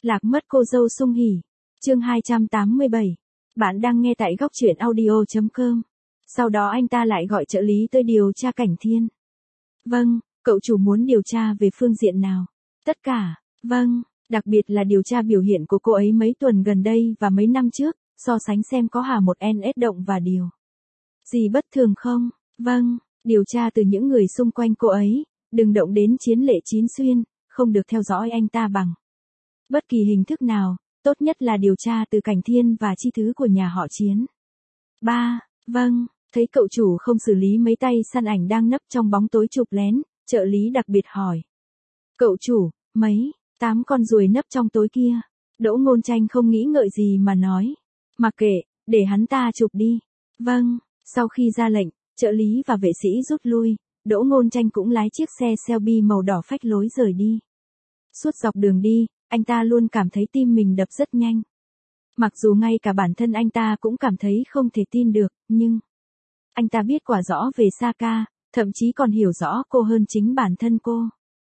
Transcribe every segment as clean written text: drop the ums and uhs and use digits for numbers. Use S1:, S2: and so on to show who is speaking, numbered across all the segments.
S1: Lạc mất cô dâu sung hỉ. Chương 287. Bạn đang nghe tại góc truyện audio.com. Sau đó anh ta lại gọi trợ lý tới điều tra Cảnh Thiên. Vâng, cậu chủ muốn điều tra về phương diện nào? Tất cả. Vâng, đặc biệt là điều tra biểu hiện của cô ấy mấy tuần gần đây và mấy năm trước, so sánh xem có hà một NS động và điều gì bất thường không? Vâng, điều tra từ những người xung quanh cô ấy, đừng động đến Chiến Lệ Chín Xuyên, không được theo dõi anh ta bằng bất kỳ hình thức nào, tốt nhất là điều tra từ Cảnh Thiên và chi thứ của nhà họ Chiến. 3. Vâng, thấy cậu chủ không xử lý mấy tay săn ảnh đang nấp trong bóng tối chụp lén, trợ lý đặc biệt hỏi. Cậu chủ, mấy, 8 con ruồi nấp trong tối kia. Đỗ Ngôn Tranh không nghĩ ngợi gì mà nói. Mặc kệ, để hắn ta chụp đi. Vâng, sau khi ra lệnh, trợ lý và vệ sĩ rút lui, Đỗ Ngôn Tranh cũng lái chiếc xe Shelby màu đỏ phách lối rời đi. Suốt dọc đường đi, anh ta luôn cảm thấy tim mình đập rất nhanh. Mặc dù ngay cả bản thân anh ta cũng cảm thấy không thể tin được, nhưng anh ta biết quả rõ về Saka, thậm chí còn hiểu rõ cô hơn chính bản thân cô.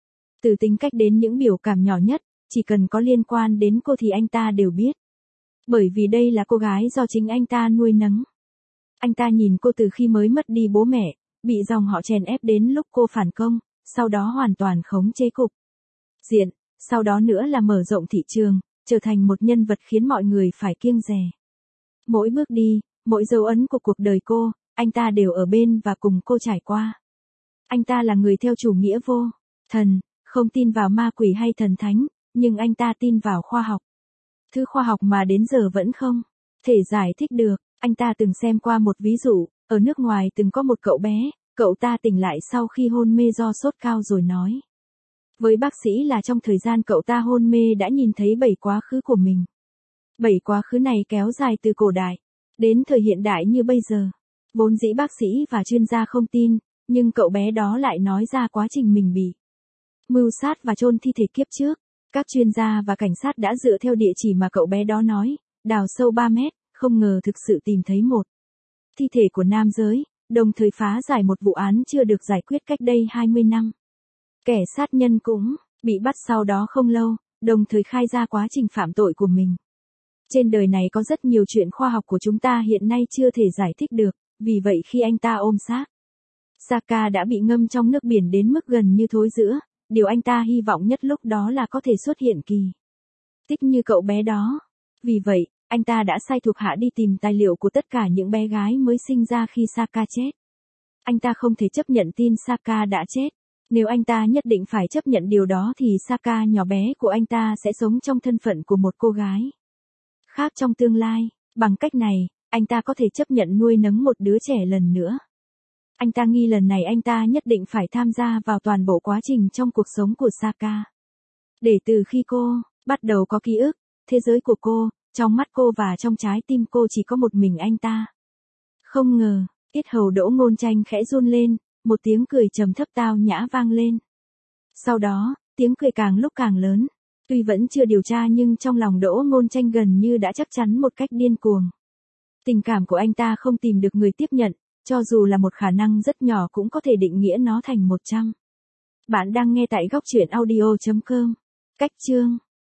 S1: Từ tính cách đến những biểu cảm nhỏ nhất, chỉ cần có liên quan đến cô thì anh ta đều biết. Bởi vì đây là cô gái do chính anh ta nuôi nấng. Anh ta nhìn cô từ khi mới mất đi bố mẹ, bị dòng họ chèn ép đến lúc cô phản công, sau đó hoàn toàn khống chế cục diện, sau đó nữa là mở rộng thị trường, trở thành một nhân vật khiến mọi người phải kiêng dè. Mỗi bước đi, mỗi dấu ấn của cuộc đời cô, anh ta đều ở bên và cùng cô trải qua. Anh ta là người theo chủ nghĩa vô thần, không tin vào ma quỷ hay thần thánh, nhưng anh ta tin vào khoa học. Thứ khoa học mà đến giờ vẫn không thể giải thích được. Anh ta từng xem qua một ví dụ, ở nước ngoài từng có một cậu bé, cậu ta tỉnh lại sau khi hôn mê do sốt cao rồi nói với bác sĩ là trong thời gian cậu ta hôn mê đã nhìn thấy 7 quá khứ của mình. 7 quá khứ này kéo dài từ cổ đại đến thời hiện đại như bây giờ. Vốn dĩ bác sĩ và chuyên gia không tin, nhưng cậu bé đó lại nói ra quá trình mình bị mưu sát và chôn thi thể kiếp trước. Các chuyên gia và cảnh sát đã dựa theo địa chỉ mà cậu bé đó nói, đào sâu 3 mét, không ngờ thực sự tìm thấy một thi thể của nam giới, đồng thời phá giải một vụ án chưa được giải quyết cách đây 20 năm. Kẻ sát nhân cũng bị bắt sau đó không lâu, đồng thời khai ra quá trình phạm tội của mình. Trên đời này có rất nhiều chuyện khoa học của chúng ta hiện nay chưa thể giải thích được, vì vậy khi anh ta ôm xác Saka đã bị ngâm trong nước biển đến mức gần như thối rữa, điều anh ta hy vọng nhất lúc đó là có thể xuất hiện kỳ tích như cậu bé đó. Vì vậy, anh ta đã sai thuộc hạ đi tìm tài liệu của tất cả những bé gái mới sinh ra khi Saka chết. Anh ta không thể chấp nhận tin Saka đã chết. Nếu anh ta nhất định phải chấp nhận điều đó thì Saka nhỏ bé của anh ta sẽ sống trong thân phận của một cô gái khác trong tương lai. Bằng cách này, anh ta có thể chấp nhận nuôi nấng một đứa trẻ lần nữa. Anh ta nghi lần này anh ta nhất định phải tham gia vào toàn bộ quá trình trong cuộc sống của Saka. Để từ khi cô bắt đầu có ký ức, thế giới của cô, trong mắt cô và trong trái tim cô chỉ có một mình anh ta. Không ngờ, yết hầu Đỗ Ngôn Tranh khẽ run lên, một tiếng cười trầm thấp tao nhã vang lên. Sau đó, tiếng cười càng lúc càng lớn. Tuy vẫn chưa điều tra nhưng trong lòng Đỗ Ngôn Tranh gần như đã chắc chắn một cách điên cuồng. Tình cảm của anh ta không tìm được người tiếp nhận, cho dù là một khả năng rất nhỏ cũng có thể định nghĩa nó thành 100. Bạn đang nghe tại góc truyện audio.com. Cách chương